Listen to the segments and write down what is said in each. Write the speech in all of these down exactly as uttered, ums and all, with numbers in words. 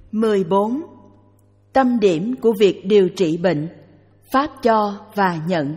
mười bốn. Tâm điểm của việc điều trị bệnh: pháp cho và nhận.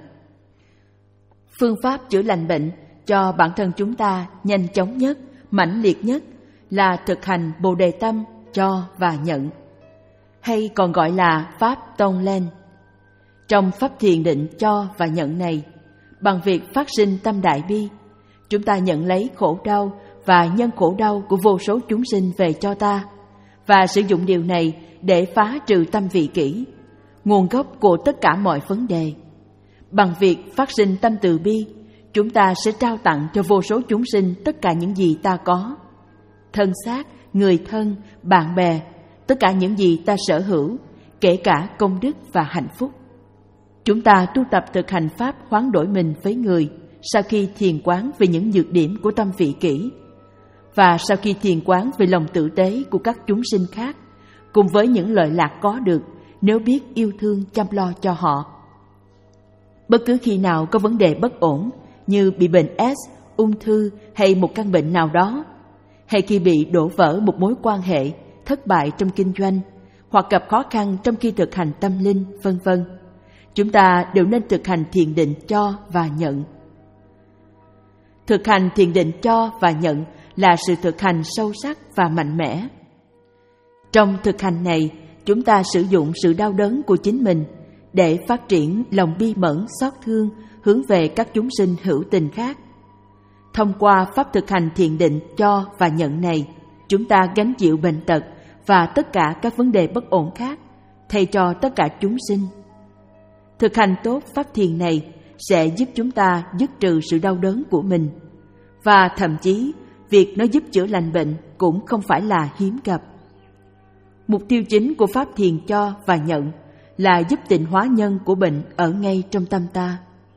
Phương pháp chữa lành bệnh cho bản thân chúng ta nhanh chóng nhất, mãnh liệt nhất là thực hành Bồ Đề Tâm cho và nhận, hay còn gọi là pháp Tonglen. Trong pháp thiền định cho và nhận này, bằng việc phát sinh tâm đại bi, chúng ta nhận lấy khổ đau và nhân khổ đau của vô số chúng sinh về cho ta, và sử dụng điều này để phá trừ tâm vị kỷ, nguồn gốc của tất cả mọi vấn đề. Bằng việc phát sinh tâm từ bi, chúng ta sẽ trao tặng cho vô số chúng sinh tất cả những gì ta có: thân xác, người thân, bạn bè, tất cả những gì ta sở hữu, kể cả công đức và hạnh phúc. Chúng ta tu tập thực hành pháp hoán đổi mình với người sau khi thiền quán về những nhược điểm của tâm vị kỷ, và sau khi thiền quán về lòng tử tế của các chúng sinh khác, cùng với những lợi lạc có được nếu biết yêu thương chăm lo cho họ. Bất cứ khi nào có vấn đề bất ổn như bị bệnh S, ung thư hay một căn bệnh nào đó, hay khi bị đổ vỡ một mối quan hệ, thất bại trong kinh doanh, hoặc gặp khó khăn trong khi thực hành tâm linh, vân vân, chúng ta đều nên thực hành thiền định cho và nhận. Thực hành thiền định cho và nhận là sự thực hành sâu sắc và mạnh mẽ. Trong thực hành này, chúng ta sử dụng sự đau đớn của chính mình để phát triển lòng bi mẫn, xót thương hướng về các chúng sinh hữu tình khác. Thông qua pháp thực hành thiền định cho và nhận này, chúng ta gánh chịu bệnh tật và tất cả các vấn đề bất ổn khác, thay cho tất cả chúng sinh. Thực hành tốt pháp thiền này sẽ giúp chúng ta dứt trừ sự đau đớn của mình, và thậm chí việc nó giúp chữa lành bệnh cũng không phải là hiếm gặp. Mục tiêu chính của pháp thiền cho và nhận là giúp tịnh hóa nhân của bệnh ở ngay trong tâm ta.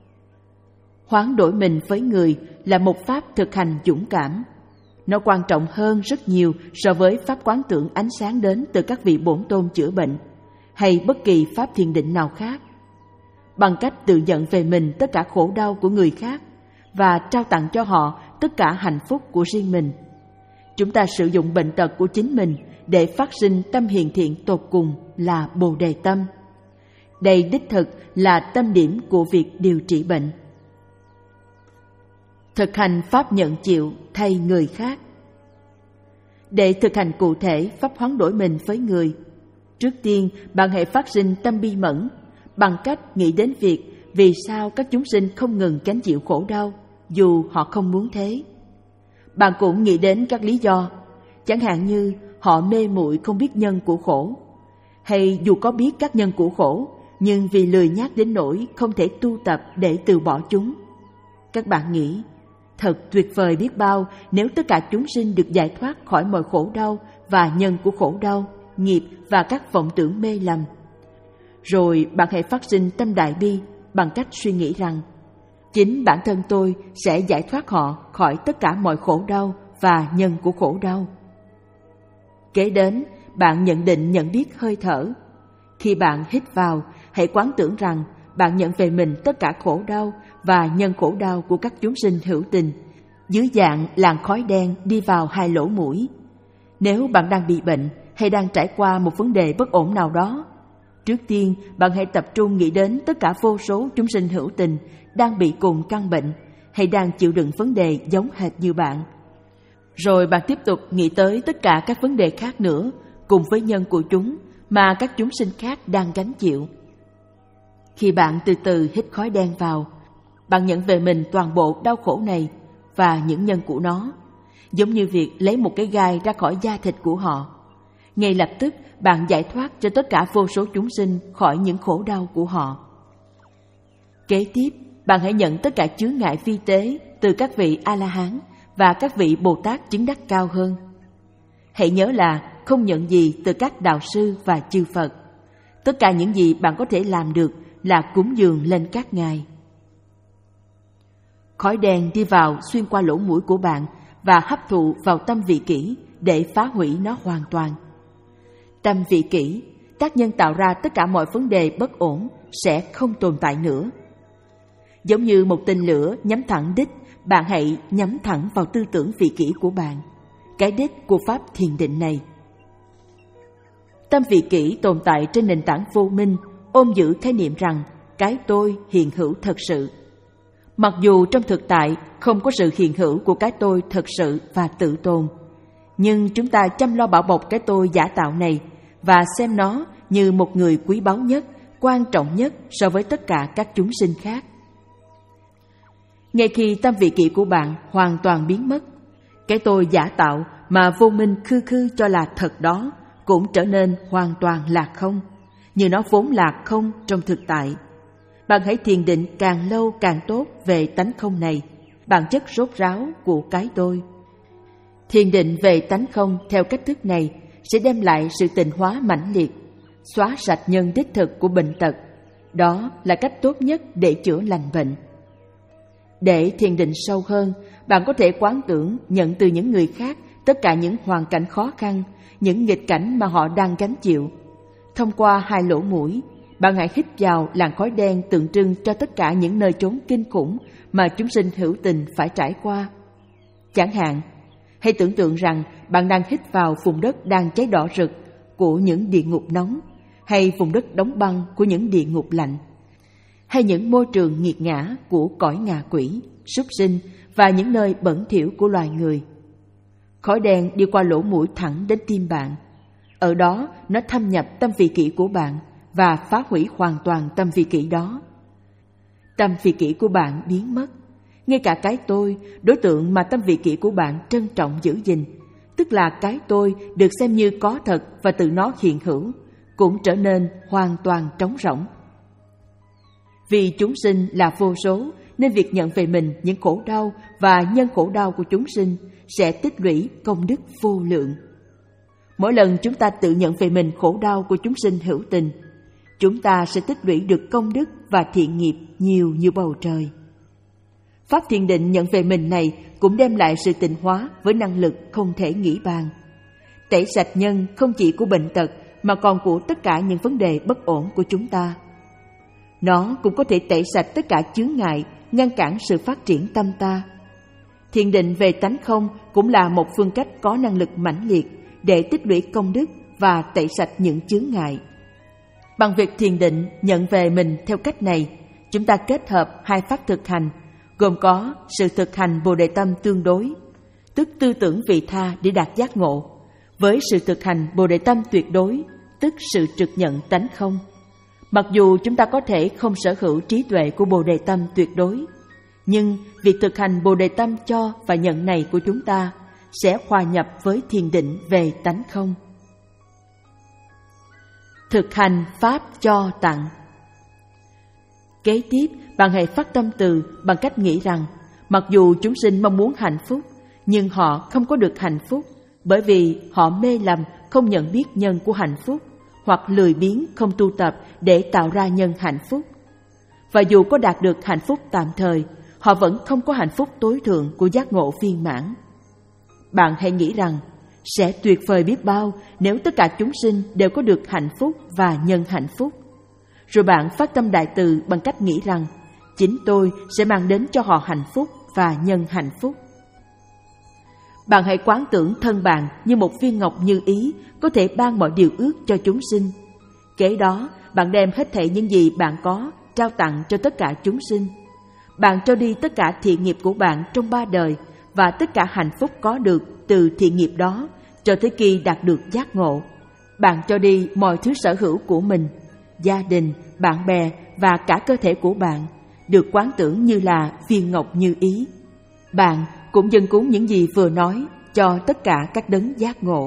Hoán đổi mình với người là một pháp thực hành dũng cảm. Nó quan trọng hơn rất nhiều so với pháp quán tưởng ánh sáng đến từ các vị bổn tôn chữa bệnh, hay bất kỳ pháp thiền định nào khác. Bằng cách tự nhận về mình tất cả khổ đau của người khác và trao tặng cho họ tất cả hạnh phúc của riêng mình, chúng ta sử dụng bệnh tật của chính mình để phát sinh tâm hiền thiện tột cùng là Bồ Đề Tâm. Đây đích thực là tâm điểm của việc điều trị bệnh. Thực hành pháp nhận chịu thay người khác. Để thực hành cụ thể pháp hoán đổi mình với người, trước tiên bạn hãy phát sinh tâm bi mẫn bằng cách nghĩ đến việc vì sao các chúng sinh không ngừng gánh chịu khổ đau dù họ không muốn thế. Bạn cũng nghĩ đến các lý do, chẳng hạn như họ mê muội không biết nhân của khổ, hay dù có biết các nhân của khổ nhưng vì lười nhác đến nỗi không thể tu tập để từ bỏ chúng. Các bạn nghĩ, thật tuyệt vời biết bao nếu tất cả chúng sinh được giải thoát khỏi mọi khổ đau và nhân của khổ đau, nghiệp và các vọng tưởng mê lầm. Rồi bạn hãy phát sinh tâm đại bi bằng cách suy nghĩ rằng chính bản thân tôi sẽ giải thoát họ khỏi tất cả mọi khổ đau và nhân của khổ đau. Kế đến, bạn nhận định nhận biết hơi thở. Khi bạn hít vào, hãy quán tưởng rằng bạn nhận về mình tất cả khổ đau và nhân khổ đau của các chúng sinh hữu tình, dưới dạng làn khói đen đi vào hai lỗ mũi. Nếu bạn đang bị bệnh hay đang trải qua một vấn đề bất ổn nào đó, trước tiên bạn hãy tập trung nghĩ đến tất cả vô số chúng sinh hữu tình đang bị cùng căn bệnh hay đang chịu đựng vấn đề giống hệt như bạn. Rồi bạn tiếp tục nghĩ tới tất cả các vấn đề khác nữa cùng với nhân của chúng mà các chúng sinh khác đang gánh chịu. Khi bạn từ từ hít khói đen vào, bạn nhận về mình toàn bộ đau khổ này và những nhân của nó, giống như việc lấy một cái gai ra khỏi da thịt của họ. Ngay lập tức bạn giải thoát cho tất cả vô số chúng sinh khỏi những khổ đau của họ. Kế tiếp, bạn hãy nhận tất cả chướng ngại vi tế từ các vị A-la-hán và các vị Bồ Tát chứng đắc cao hơn. Hãy nhớ là không nhận gì từ các đạo sư và chư Phật. Tất cả những gì bạn có thể làm được là cúng dường lên các ngài. Khói đen đi vào xuyên qua lỗ mũi của bạn và hấp thụ vào tâm vị kỷ để phá hủy nó hoàn toàn. Tâm vị kỷ, tác nhân tạo ra tất cả mọi vấn đề bất ổn, sẽ không tồn tại nữa. Giống như một tên lửa nhắm thẳng đích, bạn hãy nhắm thẳng vào tư tưởng vị kỷ của bạn, cái đích của pháp thiền định này. tâm vị kỷ tồn tại trên nền tảng vô minh, ôm giữ khái niệm rằng cái tôi hiện hữu thật sự. Mặc dù trong thực tại không có sự hiện hữu của cái tôi thật sự và tự tồn, nhưng chúng ta chăm lo bảo bọc cái tôi giả tạo này và xem nó như một người quý báu nhất, quan trọng nhất so với tất cả các chúng sinh khác. Ngay khi tâm vị kỷ của bạn hoàn toàn biến mất, cái tôi giả tạo mà vô minh khư khư cho là thật đó cũng trở nên hoàn toàn lạc không, như nó vốn lạc không trong thực tại. Bạn hãy thiền định càng lâu càng tốt về tánh không này, bản chất rốt ráo của cái tôi. Thiền định về tánh không theo cách thức này sẽ đem lại sự tịnh hóa mãnh liệt, xóa sạch nhân đích thực của bệnh tật. Đó là cách tốt nhất để chữa lành bệnh. Để thiền định sâu hơn, bạn có thể quán tưởng nhận từ những người khác tất cả những hoàn cảnh khó khăn, những nghịch cảnh mà họ đang gánh chịu. Thông qua hai lỗ mũi, bạn hãy hít vào làn khói đen tượng trưng cho tất cả những nơi chốn kinh khủng mà chúng sinh hữu tình phải trải qua. Chẳng hạn, hãy tưởng tượng rằng bạn đang hít vào vùng đất đang cháy đỏ rực của những địa ngục nóng, hay vùng đất đóng băng của những địa ngục lạnh, hay những môi trường nghiệt ngã của cõi ngạ quỷ, súc sinh và những nơi bẩn thỉu của loài người. Khói đen đi qua lỗ mũi thẳng đến tim bạn. Ở đó nó thâm nhập tâm vị kỷ của bạn và phá hủy hoàn toàn tâm vị kỷ đó. Tâm vị kỷ của bạn biến mất. Ngay cả cái tôi, đối tượng mà tâm vị kỷ của bạn trân trọng giữ gìn, tức là cái tôi được xem như có thật và tự nó hiện hữu, cũng trở nên hoàn toàn trống rỗng. Vì chúng sinh là vô số, nên việc nhận về mình những khổ đau và nhân khổ đau của chúng sinh sẽ tích lũy công đức vô lượng. Mỗi lần chúng ta tự nhận về mình khổ đau của chúng sinh hữu tình, chúng ta sẽ tích lũy được công đức và thiện nghiệp nhiều như bầu trời. Pháp thiền định nhận về mình này cũng đem lại sự tịnh hóa với năng lực không thể nghĩ bàn. Tẩy sạch nhân không chỉ của bệnh tật mà còn của tất cả những vấn đề bất ổn của chúng ta. Nó cũng có thể tẩy sạch tất cả chướng ngại, ngăn cản sự phát triển tâm ta. Thiền định về tánh không cũng là một phương cách có năng lực mãnh liệt để tích lũy công đức và tẩy sạch những chướng ngại. Bằng việc thiền định nhận về mình theo cách này, chúng ta kết hợp hai pháp thực hành, gồm có sự thực hành Bồ Đề Tâm tương đối, tức tư tưởng vị tha để đạt giác ngộ, với sự thực hành Bồ Đề Tâm tuyệt đối, tức sự trực nhận tánh không. Mặc dù chúng ta có thể không sở hữu trí tuệ của Bồ Đề Tâm tuyệt đối, nhưng việc thực hành Bồ Đề Tâm cho và nhận này của chúng ta sẽ hòa nhập với thiền định về tánh không. Thực hành Pháp cho tặng. Kế tiếp, bạn hãy phát tâm từ bằng cách nghĩ rằng mặc dù chúng sinh mong muốn hạnh phúc, nhưng họ không có được hạnh phúc bởi vì họ mê lầm không nhận biết nhân của hạnh phúc, hoặc lười biếng không tu tập để tạo ra nhân hạnh phúc. Và dù có đạt được hạnh phúc tạm thời, họ vẫn không có hạnh phúc tối thượng của giác ngộ viên mãn. Bạn hãy nghĩ rằng sẽ tuyệt vời biết bao nếu tất cả chúng sinh đều có được hạnh phúc và nhân hạnh phúc. Rồi bạn phát tâm đại từ bằng cách nghĩ rằng chính tôi sẽ mang đến cho họ hạnh phúc và nhân hạnh phúc. Bạn hãy quán tưởng thân bạn như một viên ngọc như ý có thể ban mọi điều ước cho chúng sinh. Kế đó, bạn đem hết thảy những gì bạn có trao tặng cho tất cả chúng sinh. Bạn cho đi tất cả thiện nghiệp của bạn trong ba đời và tất cả hạnh phúc có được từ thiện nghiệp đó cho tới khi đạt được giác ngộ. Bạn cho đi mọi thứ sở hữu của mình, gia đình, bạn bè và cả cơ thể của bạn được quán tưởng như là viên ngọc như ý. Bạn cũng dâng cúng những gì vừa nói cho tất cả các đấng giác ngộ.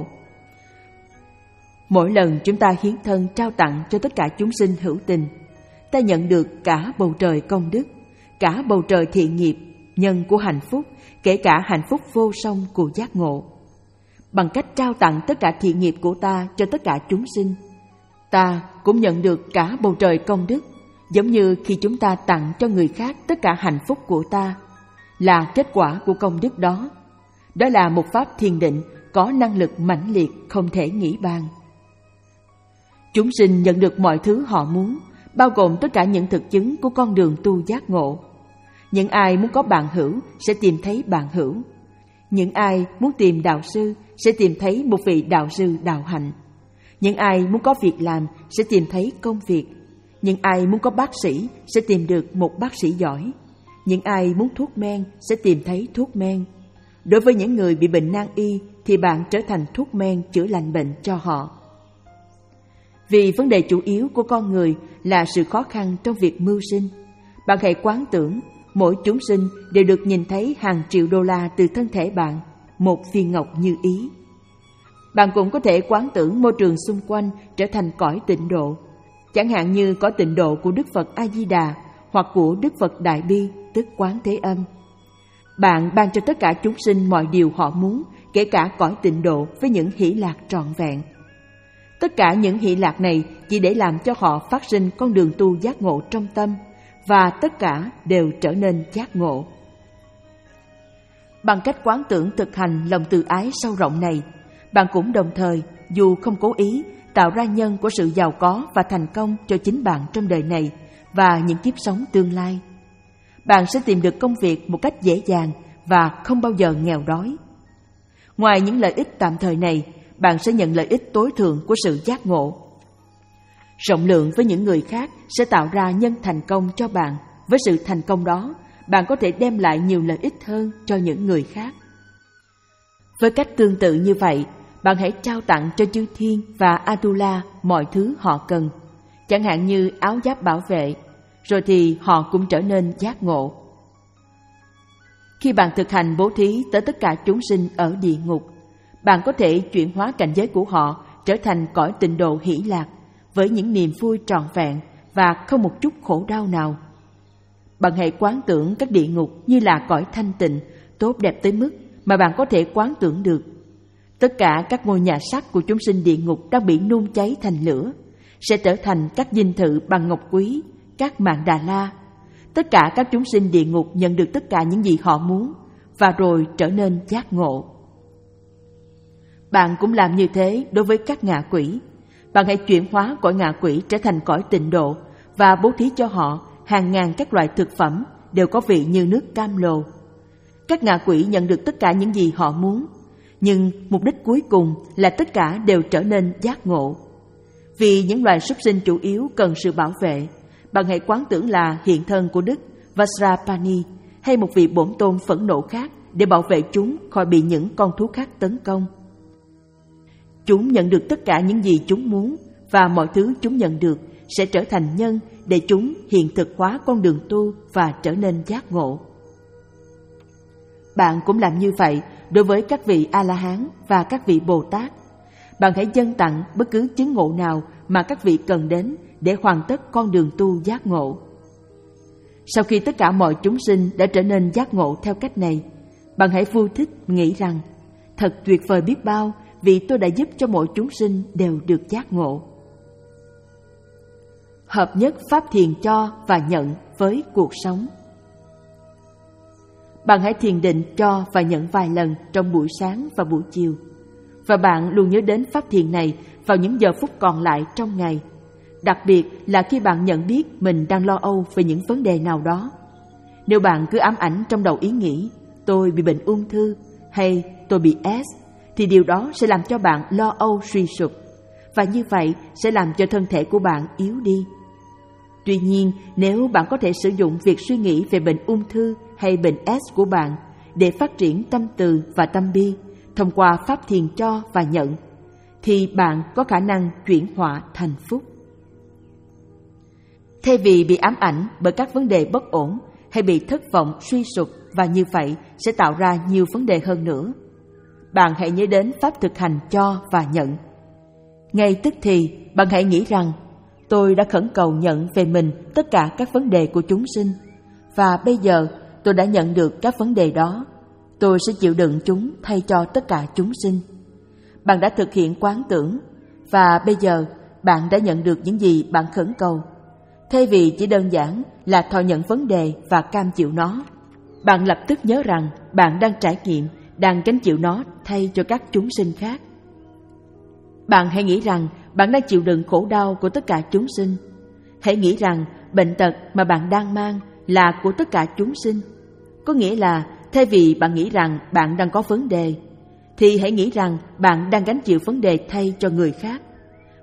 Mỗi lần chúng ta hiến thân trao tặng cho tất cả chúng sinh hữu tình, ta nhận được cả bầu trời công đức, cả bầu trời thiện nghiệp, nhân của hạnh phúc, kể cả hạnh phúc vô song của giác ngộ. Bằng cách trao tặng tất cả thiện nghiệp của ta cho tất cả chúng sinh, ta cũng nhận được cả bầu trời công đức, giống như khi chúng ta tặng cho người khác tất cả hạnh phúc của ta, là kết quả của công đức đó. Đó là một pháp thiền định có năng lực mãnh liệt không thể nghĩ bàn. Chúng sinh nhận được mọi thứ họ muốn, bao gồm tất cả những thực chứng của con đường tu giác ngộ. Những ai muốn có bạn hữu sẽ tìm thấy bạn hữu. Những ai muốn tìm đạo sư sẽ tìm thấy một vị đạo sư đạo hạnh. Những ai muốn có việc làm sẽ tìm thấy công việc. Những ai muốn có bác sĩ sẽ tìm được một bác sĩ giỏi. Những ai muốn thuốc men sẽ tìm thấy thuốc men. Đối với những người bị bệnh nan y thì bạn trở thành thuốc men chữa lành bệnh cho họ. Vì vấn đề chủ yếu của con người là sự khó khăn trong việc mưu sinh, bạn hãy quán tưởng mỗi chúng sinh đều được nhìn thấy hàng triệu đô la từ thân thể bạn, một viên ngọc như ý. Bạn cũng có thể quán tưởng môi trường xung quanh trở thành cõi tịnh độ, chẳng hạn như cõi tịnh độ của Đức Phật A-di-đà hoặc của Đức Phật Đại Bi, tức Quán Thế Âm. Bạn ban cho tất cả chúng sinh mọi điều họ muốn, kể cả cõi tịnh độ với những hỷ lạc trọn vẹn. Tất cả những hỷ lạc này chỉ để làm cho họ phát sinh con đường tu giác ngộ trong tâm, và tất cả đều trở nên giác ngộ. Bằng cách quán tưởng thực hành lòng từ ái sâu rộng này, bạn cũng đồng thời, dù không cố ý, tạo ra nhân của sự giàu có và thành công cho chính bạn trong đời này và những kiếp sống tương lai. Bạn sẽ tìm được công việc một cách dễ dàng và không bao giờ nghèo đói. Ngoài những lợi ích tạm thời này, bạn sẽ nhận lợi ích tối thượng của sự giác ngộ. Rộng lượng với những người khác sẽ tạo ra nhân thành công cho bạn. Với sự thành công đó, bạn có thể đem lại nhiều lợi ích hơn cho những người khác. Với cách tương tự như vậy, bạn hãy trao tặng cho chư thiên và Atula mọi thứ họ cần, chẳng hạn như áo giáp bảo vệ, rồi thì họ cũng trở nên giác ngộ. Khi bạn thực hành bố thí tới tất cả chúng sinh ở địa ngục, bạn có thể chuyển hóa cảnh giới của họ trở thành cõi tịnh độ hỷ lạc, với những niềm vui trọn vẹn và không một chút khổ đau nào. Bạn hãy quán tưởng các địa ngục như là cõi thanh tịnh, tốt đẹp tới mức mà bạn có thể quán tưởng được. Tất cả các ngôi nhà sắt của chúng sinh địa ngục đang bị nung cháy thành lửa, sẽ trở thành các dinh thự bằng ngọc quý, các mạn Đà La. Tất cả các chúng sinh địa ngục nhận được tất cả những gì họ muốn, và rồi trở nên giác ngộ. Bạn cũng làm như thế đối với các ngạ quỷ. Bạn hãy chuyển hóa cõi ngạ quỷ trở thành cõi tịnh độ và bố thí cho họ hàng ngàn các loại thực phẩm đều có vị như nước cam lồ. Các ngạ quỷ nhận được tất cả những gì họ muốn, nhưng mục đích cuối cùng là tất cả đều trở nên giác ngộ. Vì những loài súc sinh chủ yếu cần sự bảo vệ, bạn hãy quán tưởng là hiện thân của Đức Vajrapani hay một vị bổn tôn phẫn nộ khác để bảo vệ chúng khỏi bị những con thú khác tấn công. Chúng nhận được tất cả những gì chúng muốn, và mọi thứ chúng nhận được sẽ trở thành nhân để chúng hiện thực hóa con đường tu và trở nên giác ngộ. Bạn cũng làm như vậy đối với các vị A-la-hán và các vị Bồ Tát. Bạn hãy dâng tặng bất cứ chứng ngộ nào mà các vị cần đến để hoàn tất con đường tu giác ngộ. Sau khi tất cả mọi chúng sinh đã trở nên giác ngộ theo cách này, bạn hãy vui thích nghĩ rằng thật tuyệt vời biết bao vì tôi đã giúp cho mỗi chúng sinh đều được giác ngộ. Hợp nhất pháp thiền cho và nhận với cuộc sống. Bạn hãy thiền định cho và nhận vài lần trong buổi sáng và buổi chiều, và bạn luôn nhớ đến pháp thiền này vào những giờ phút còn lại trong ngày, đặc biệt là khi bạn nhận biết mình đang lo âu về những vấn đề nào đó. Nếu bạn cứ ám ảnh trong đầu ý nghĩ tôi bị bệnh ung thư hay tôi bị S, thì điều đó sẽ làm cho bạn lo âu suy sụp, và như vậy sẽ làm cho thân thể của bạn yếu đi. Tuy nhiên, nếu bạn có thể sử dụng việc suy nghĩ về bệnh ung thư hay bệnh S của bạn để phát triển tâm từ và tâm bi thông qua pháp thiền cho và nhận, thì bạn có khả năng chuyển họa thành phúc. Thay vì bị ám ảnh bởi các vấn đề bất ổn hay bị thất vọng suy sụp và như vậy sẽ tạo ra nhiều vấn đề hơn nữa, bạn hãy nhớ đến pháp thực hành cho và nhận. Ngay tức thì, bạn hãy nghĩ rằng tôi đã khẩn cầu nhận về mình tất cả các vấn đề của chúng sinh, và bây giờ tôi đã nhận được các vấn đề đó. Tôi sẽ chịu đựng chúng thay cho tất cả chúng sinh. Bạn đã thực hiện quán tưởng, và bây giờ bạn đã nhận được những gì bạn khẩn cầu. Thay vì chỉ đơn giản là thọ nhận vấn đề và cam chịu nó, bạn lập tức nhớ rằng bạn đang trải nghiệm, đang gánh chịu nó thay cho các chúng sinh khác. Bạn hãy nghĩ rằng bạn đang chịu đựng khổ đau của tất cả chúng sinh. Hãy nghĩ rằng bệnh tật mà bạn đang mang là của tất cả chúng sinh. Có nghĩa là thay vì bạn nghĩ rằng bạn đang có vấn đề, thì hãy nghĩ rằng bạn đang gánh chịu vấn đề thay cho người khác.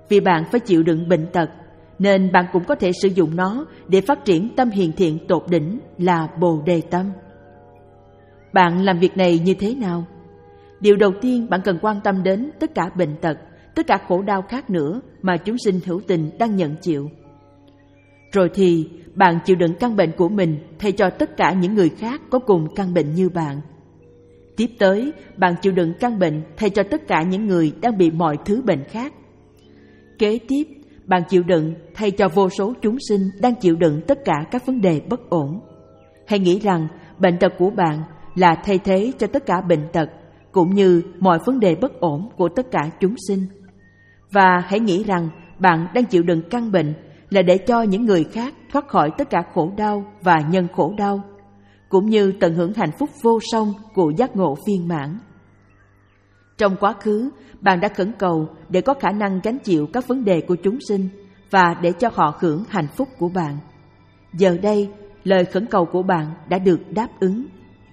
Vì bạn phải chịu đựng bệnh tật, nên bạn cũng có thể sử dụng nó để phát triển tâm hiền thiện tột đỉnh là Bồ Đề tâm. Bạn làm việc này như thế nào? Điều đầu tiên bạn cần quan tâm đến tất cả bệnh tật, tất cả khổ đau khác nữa mà chúng sinh hữu tình đang nhận chịu. Rồi thì bạn chịu đựng căn bệnh của mình thay cho tất cả những người khác có cùng căn bệnh như bạn. Tiếp tới, bạn chịu đựng căn bệnh thay cho tất cả những người đang bị mọi thứ bệnh khác. Kế tiếp, bạn chịu đựng thay cho vô số chúng sinh đang chịu đựng tất cả các vấn đề bất ổn. Hãy nghĩ rằng bệnh tật của bạn là thay thế cho tất cả bệnh tật, cũng như mọi vấn đề bất ổn của tất cả chúng sinh. Và hãy nghĩ rằng bạn đang chịu đựng căn bệnh là để cho những người khác thoát khỏi tất cả khổ đau và nhân khổ đau, cũng như tận hưởng hạnh phúc vô song của giác ngộ viên mãn. Trong quá khứ, bạn đã khẩn cầu để có khả năng gánh chịu các vấn đề của chúng sinh và để cho họ hưởng hạnh phúc của bạn. Giờ đây, lời khẩn cầu của bạn đã được đáp ứng.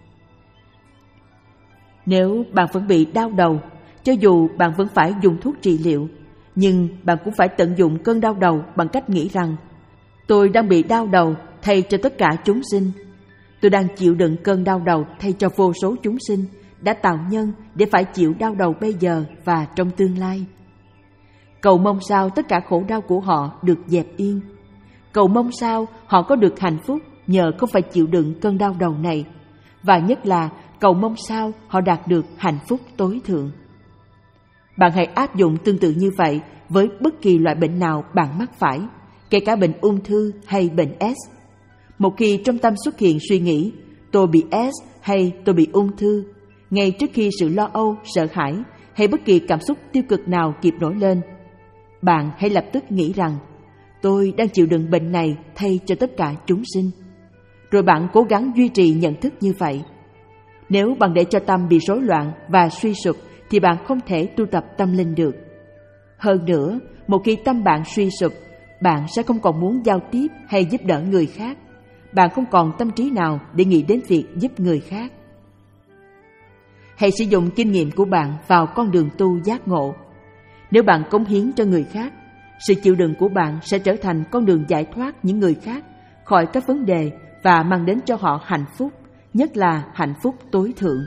Nếu bạn vẫn bị đau đầu, cho dù bạn vẫn phải dùng thuốc trị liệu, nhưng bạn cũng phải tận dụng cơn đau đầu bằng cách nghĩ rằng tôi đang bị đau đầu thay cho tất cả chúng sinh. Tôi đang chịu đựng cơn đau đầu thay cho vô số chúng sinh đã tạo nhân để phải chịu đau đầu bây giờ và trong tương lai. Cầu mong sao tất cả khổ đau của họ được dẹp yên. Cầu mong sao họ có được hạnh phúc nhờ không phải chịu đựng cơn đau đầu này. Và nhất là cầu mong sao họ đạt được hạnh phúc tối thượng. Bạn hãy áp dụng tương tự như vậy với bất kỳ loại bệnh nào bạn mắc phải, kể cả bệnh ung thư hay bệnh S. Một khi trong tâm xuất hiện suy nghĩ tôi bị S hay tôi bị ung thư, ngay trước khi sự lo âu, sợ hãi hay bất kỳ cảm xúc tiêu cực nào kịp nổi lên, bạn hãy lập tức nghĩ rằng tôi đang chịu đựng bệnh này thay cho tất cả chúng sinh. Rồi bạn cố gắng duy trì nhận thức như vậy. Nếu bạn để cho tâm bị rối loạn và suy sụp thì bạn không thể tu tập tâm linh được. Hơn nữa, một khi tâm bạn suy sụp, bạn sẽ không còn muốn giao tiếp hay giúp đỡ người khác. Bạn không còn tâm trí nào để nghĩ đến việc giúp người khác. Hãy sử dụng kinh nghiệm của bạn vào con đường tu giác ngộ. Nếu bạn cống hiến cho người khác, sự chịu đựng của bạn sẽ trở thành con đường giải thoát những người khác khỏi các vấn đề và mang đến cho họ hạnh phúc, nhất là hạnh phúc tối thượng.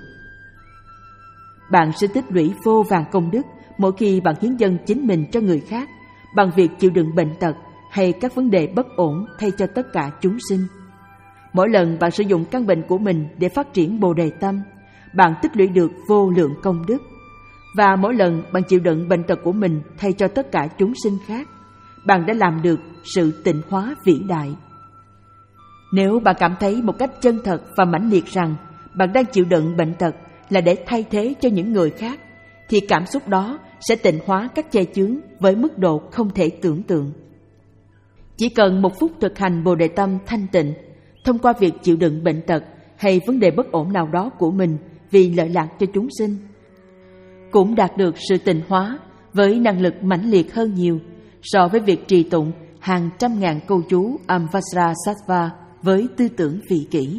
Bạn sẽ tích lũy vô vàn công đức mỗi khi bạn hiến dâng chính mình cho người khác bằng việc chịu đựng bệnh tật hay các vấn đề bất ổn thay cho tất cả chúng sinh. Mỗi lần bạn sử dụng căn bệnh của mình để phát triển Bồ Đề tâm, bạn tích lũy được vô lượng công đức. Và mỗi lần bạn chịu đựng bệnh tật của mình thay cho tất cả chúng sinh khác, bạn đã làm được sự tịnh hóa vĩ đại. Nếu bạn cảm thấy một cách chân thật và mãnh liệt rằng bạn đang chịu đựng bệnh tật là để thay thế cho những người khác, thì cảm xúc đó sẽ tịnh hóa các che chướng với mức độ không thể tưởng tượng. Chỉ cần một phút thực hành Bồ Đề tâm thanh tịnh, thông qua việc chịu đựng bệnh tật hay vấn đề bất ổn nào đó của mình vì lợi lạc cho chúng sinh, cũng đạt được sự tịnh hóa với năng lực mãnh liệt hơn nhiều so với việc trì tụng hàng trăm ngàn câu chú Amvajrasattva với tư tưởng vị kỷ.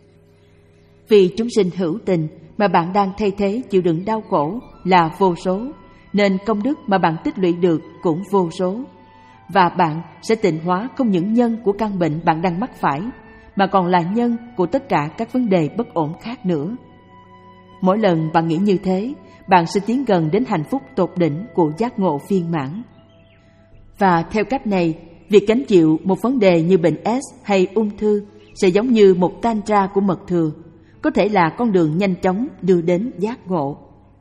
Vì chúng sinh hữu tình mà bạn đang thay thế chịu đựng đau khổ là vô số, nên công đức mà bạn tích lũy được cũng vô số. Và bạn sẽ tịnh hóa không những nhân của căn bệnh bạn đang mắc phải, mà còn là nhân của tất cả các vấn đề bất ổn khác nữa. Mỗi lần bạn nghĩ như thế, bạn sẽ tiến gần đến hạnh phúc tột đỉnh của giác ngộ viên mãn. Và theo cách này, việc gánh chịu một vấn đề như bệnh S hay ung thư sẽ giống như một tantra của mật thừa, có thể là con đường nhanh chóng đưa đến giác ngộ.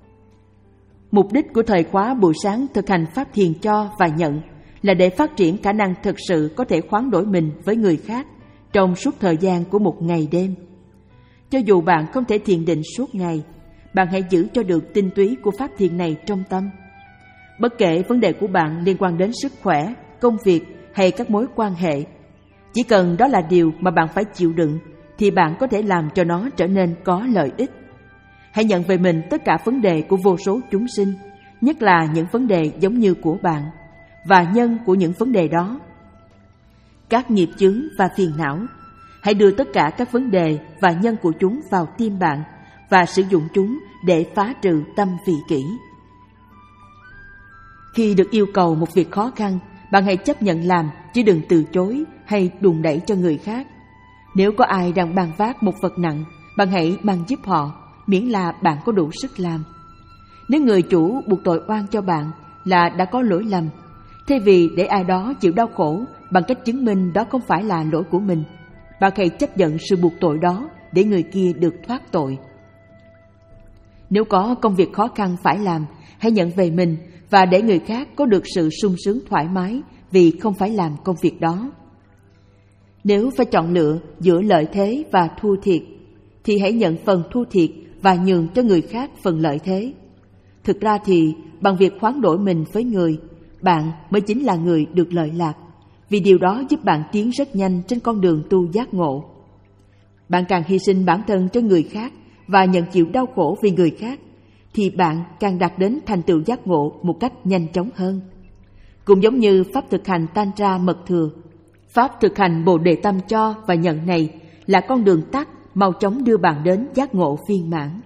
Mục đích của thời khóa buổi sáng thực hành pháp thiền cho và nhận là để phát triển khả năng thực sự có thể khoán đổi mình với người khác trong suốt thời gian của một ngày đêm. Cho dù bạn không thể thiền định suốt ngày, bạn hãy giữ cho được tinh túy của pháp thiền này trong tâm. Bất kể vấn đề của bạn liên quan đến sức khỏe, công việc hay các mối quan hệ, chỉ cần đó là điều mà bạn phải chịu đựng, thì bạn có thể làm cho nó trở nên có lợi ích. Hãy nhận về mình tất cả vấn đề của vô số chúng sinh, nhất là những vấn đề giống như của bạn, và nhân của những vấn đề đó. Các nghiệp chướng và phiền não, hãy đưa tất cả các vấn đề và nhân của chúng vào tim bạn và sử dụng chúng để phá trừ tâm vị kỷ. Khi được yêu cầu một việc khó khăn, bạn hãy chấp nhận làm, chứ đừng từ chối hay đùn đẩy cho người khác. Nếu có ai đang mang vác một vật nặng, bạn hãy mang giúp họ, miễn là bạn có đủ sức làm. Nếu người chủ buộc tội oan cho bạn là đã có lỗi lầm, thay vì để ai đó chịu đau khổ bằng cách chứng minh đó không phải là lỗi của mình, bạn hãy chấp nhận sự buộc tội đó để người kia được thoát tội. Nếu có công việc khó khăn phải làm, hãy nhận về mình và để người khác có được sự sung sướng thoải mái vì không phải làm công việc đó. Nếu phải chọn lựa giữa lợi thế và thua thiệt, thì hãy nhận phần thua thiệt và nhường cho người khác phần lợi thế. Thực ra thì bằng việc hoán đổi mình với người, bạn mới chính là người được lợi lạc, vì điều đó giúp bạn tiến rất nhanh trên con đường tu giác ngộ. Bạn càng hy sinh bản thân cho người khác và nhận chịu đau khổ vì người khác, thì bạn càng đạt đến thành tựu giác ngộ một cách nhanh chóng hơn. Cũng giống như pháp thực hành Tantra mật thừa, pháp thực hành Bồ Đề Tâm cho và nhận này là con đường tắt mau chóng đưa bạn đến giác ngộ viên mãn.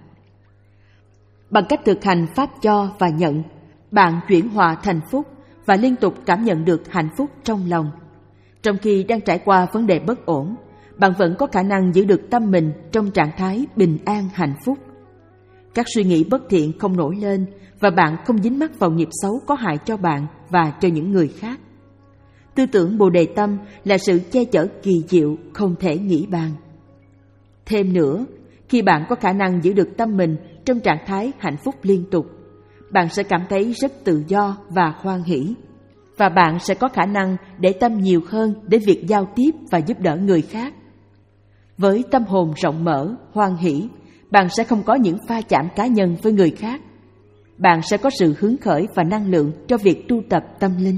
Bằng cách thực hành pháp cho và nhận, bạn chuyển hòa thành phúc và liên tục cảm nhận được hạnh phúc trong lòng. Trong khi đang trải qua vấn đề bất ổn, bạn vẫn có khả năng giữ được tâm mình trong trạng thái bình an hạnh phúc. Các suy nghĩ bất thiện không nổi lên và bạn không dính mắc vào nghiệp xấu có hại cho bạn và cho những người khác. Tư tưởng Bồ Đề Tâm là sự che chở kỳ diệu không thể nghĩ bàn. Thêm nữa, khi bạn có khả năng giữ được tâm mình trong trạng thái hạnh phúc liên tục, bạn sẽ cảm thấy rất tự do và hoan hỷ. Và bạn sẽ có khả năng để tâm nhiều hơn đến việc giao tiếp và giúp đỡ người khác. Với tâm hồn rộng mở, hoan hỷ, bạn sẽ không có những pha chạm cá nhân với người khác. Bạn sẽ có sự hứng khởi và năng lượng cho việc tu tập tâm linh.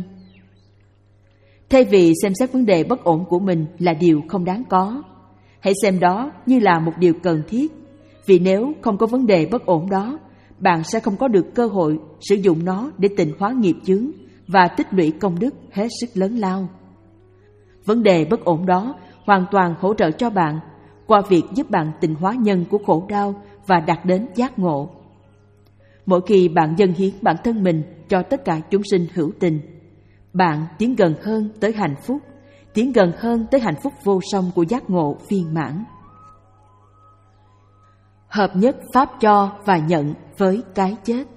Thay vì xem xét vấn đề bất ổn của mình là điều không đáng có, hãy xem đó như là một điều cần thiết. Vì nếu không có vấn đề bất ổn đó, bạn sẽ không có được cơ hội sử dụng nó để tịnh hóa nghiệp chướng và tích lũy công đức hết sức lớn lao. Vấn đề bất ổn đó hoàn toàn hỗ trợ cho bạn qua việc giúp bạn tịnh hóa nhân của khổ đau và đạt đến giác ngộ. Mỗi khi bạn dâng hiến bản thân mình cho tất cả chúng sinh hữu tình, bạn tiến gần hơn tới hạnh phúc, tiến gần hơn tới hạnh phúc vô song của giác ngộ viên mãn. Hợp nhất pháp cho và nhận với cái chết.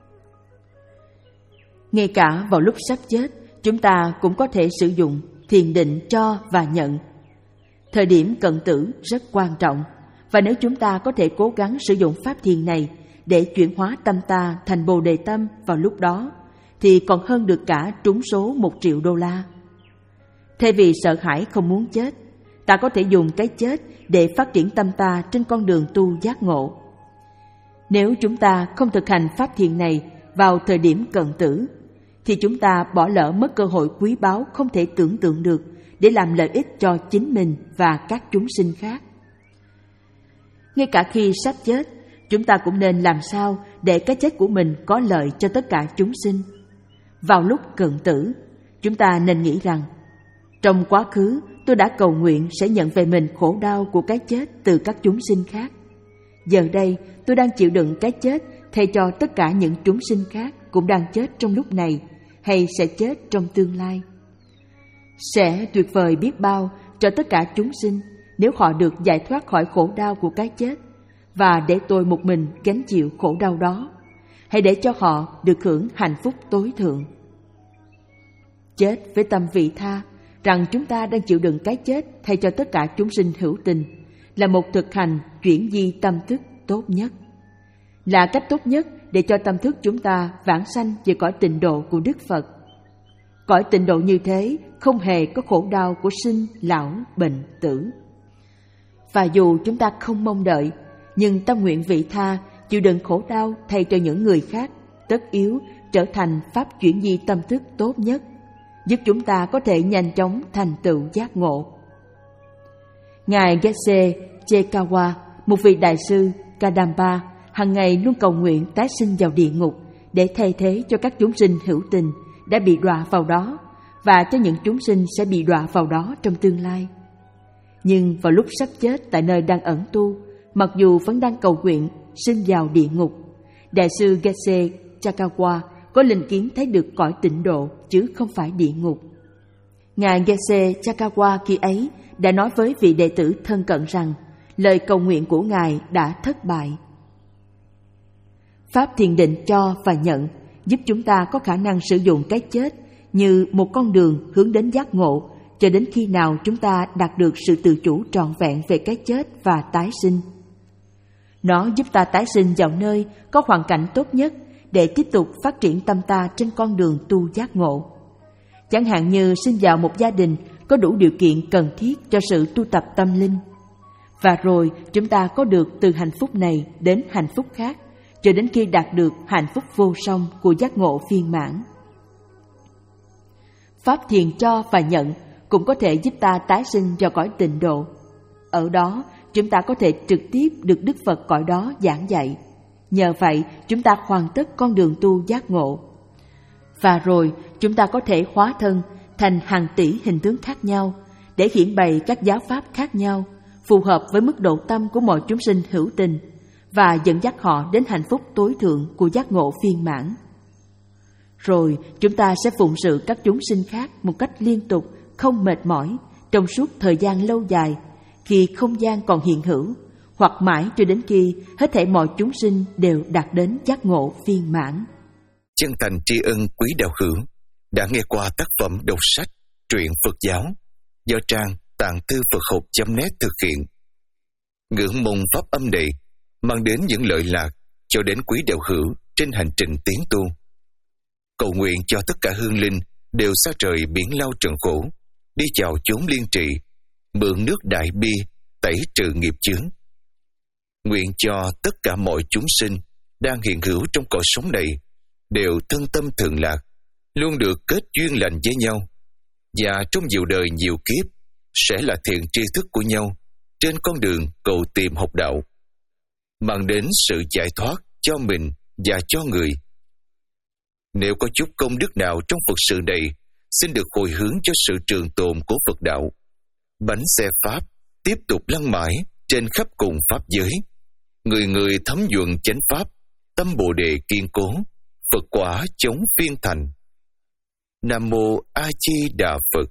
Ngay cả vào lúc sắp chết, chúng ta cũng có thể sử dụng thiền định cho và nhận. Thời điểm cận tử rất quan trọng, và nếu chúng ta có thể cố gắng sử dụng pháp thiền này để chuyển hóa tâm ta thành Bồ Đề Tâm vào lúc đó, thì còn hơn được cả trúng số một triệu đô la. Thay vì sợ hãi không muốn chết, ta có thể dùng cái chết để phát triển tâm ta trên con đường tu giác ngộ. Nếu chúng ta không thực hành pháp thiền này vào thời điểm cận tử, thì chúng ta bỏ lỡ mất cơ hội quý báu không thể tưởng tượng được để làm lợi ích cho chính mình và các chúng sinh khác. Ngay cả khi sắp chết, chúng ta cũng nên làm sao để cái chết của mình có lợi cho tất cả chúng sinh. Vào lúc cận tử, chúng ta nên nghĩ rằng, trong quá khứ tôi đã cầu nguyện sẽ nhận về mình khổ đau của cái chết từ các chúng sinh khác. Giờ đây tôi đang chịu đựng cái chết thay cho tất cả những chúng sinh khác cũng đang chết trong lúc này hay sẽ chết trong tương lai. Sẽ tuyệt vời biết bao cho tất cả chúng sinh nếu họ được giải thoát khỏi khổ đau của cái chết, và để tôi một mình gánh chịu khổ đau đó. Hãy để cho họ được hưởng hạnh phúc tối thượng. Chết với tâm vị tha rằng chúng ta đang chịu đựng cái chết thay cho tất cả chúng sinh hữu tình là một thực hành chuyển di tâm thức tốt nhất, là cách tốt nhất để cho tâm thức chúng ta vãng sanh về cõi tịnh độ của Đức Phật. Cõi tịnh độ như thế không hề có khổ đau của sinh, lão, bệnh, tử. Và dù chúng ta không mong đợi, nhưng tâm nguyện vị tha chịu đựng khổ đau thay cho những người khác tất yếu trở thành pháp chuyển di tâm thức tốt nhất, giúp chúng ta có thể nhanh chóng thành tựu giác ngộ. Ngài Geshe Chekawa, một vị đại sư Kadampa, hàng ngày luôn cầu nguyện tái sinh vào địa ngục để thay thế cho các chúng sinh hữu tình đã bị đọa vào đó và cho những chúng sinh sẽ bị đọa vào đó trong tương lai. Nhưng vào lúc sắp chết tại nơi đang ẩn tu, mặc dù vẫn đang cầu nguyện sinh vào địa ngục, đại sư Geshe Chekawa có linh kiến thấy được cõi tịnh độ chứ không phải địa ngục. Ngài Geshe Chakawa khi ấy đã nói với vị đệ tử thân cận rằng lời cầu nguyện của Ngài đã thất bại. Pháp thiền định cho và nhận giúp chúng ta có khả năng sử dụng cái chết như một con đường hướng đến giác ngộ cho đến khi nào chúng ta đạt được sự tự chủ trọn vẹn về cái chết và tái sinh. Nó giúp ta tái sinh vào nơi có hoàn cảnh tốt nhất để tiếp tục phát triển tâm ta trên con đường tu giác ngộ. Chẳng hạn như sinh vào một gia đình có đủ điều kiện cần thiết cho sự tu tập tâm linh. Và rồi chúng ta có được từ hạnh phúc này đến hạnh phúc khác, cho đến khi đạt được hạnh phúc vô song của giác ngộ viên mãn. Pháp thiền cho và nhận cũng có thể giúp ta tái sinh vào cõi tịnh độ. Ở đó, chúng ta có thể trực tiếp được Đức Phật cõi đó giảng dạy. Nhờ vậy, chúng ta hoàn tất con đường tu giác ngộ. Và rồi, chúng ta có thể hóa thân thành hàng tỷ hình tướng khác nhau để hiển bày các giáo pháp khác nhau, phù hợp với mức độ tâm của mọi chúng sinh hữu tình và dẫn dắt họ đến hạnh phúc tối thượng của giác ngộ viên mãn. Rồi, chúng ta sẽ phụng sự các chúng sinh khác một cách liên tục, không mệt mỏi, trong suốt thời gian lâu dài, khi không gian còn hiện hữu, hoặc mãi cho đến khi hết thảy mọi chúng sinh đều đạt đến giác ngộ viên mãn. Chân thành tri ân quý đạo hữu đã nghe qua tác phẩm đọc sách Truyện Phật giáo do trang Tạng Thư Phật Học chấm net thực hiện. Ngưỡng mong pháp âm này mang đến những lợi lạc cho đến quý đạo hữu trên hành trình tiến tu. Cầu nguyện cho tất cả hương linh đều xa trời biển lao trần khổ, đi vào chốn liên trì, mượn nước đại bi tẩy trừ nghiệp chướng. Nguyện cho tất cả mọi chúng sinh đang hiện hữu trong cõi sống này đều thân tâm thường lạc, luôn được kết duyên lành với nhau, và trong nhiều đời nhiều kiếp sẽ là thiện tri thức của nhau trên con đường cầu tìm học đạo, mang đến sự giải thoát cho mình và cho người. Nếu có chút công đức nào trong Phật sự này, xin được hồi hướng cho sự trường tồn của Phật đạo. Bánh xe Pháp tiếp tục lăn mãi trên khắp cùng Pháp giới. Người người thấm nhuần chánh Pháp, tâm Bồ Đề kiên cố, Phật quả chống phiên thành. Nam Mô A Di Đà Phật.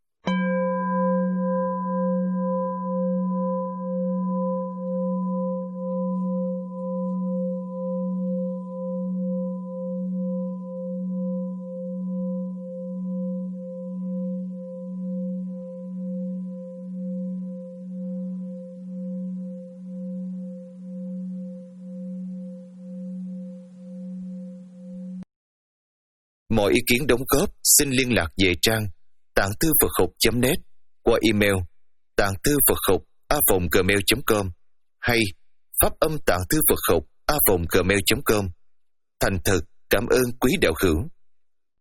Mọi ý kiến đóng góp xin liên lạc về trang tạng thư phật học chấm net qua email tạng thư phật học a vòng gmail chấm com hay pháp âm tạng thư phật học a vòng gmail chấm com. Thành thật cảm ơn quý đạo hữu.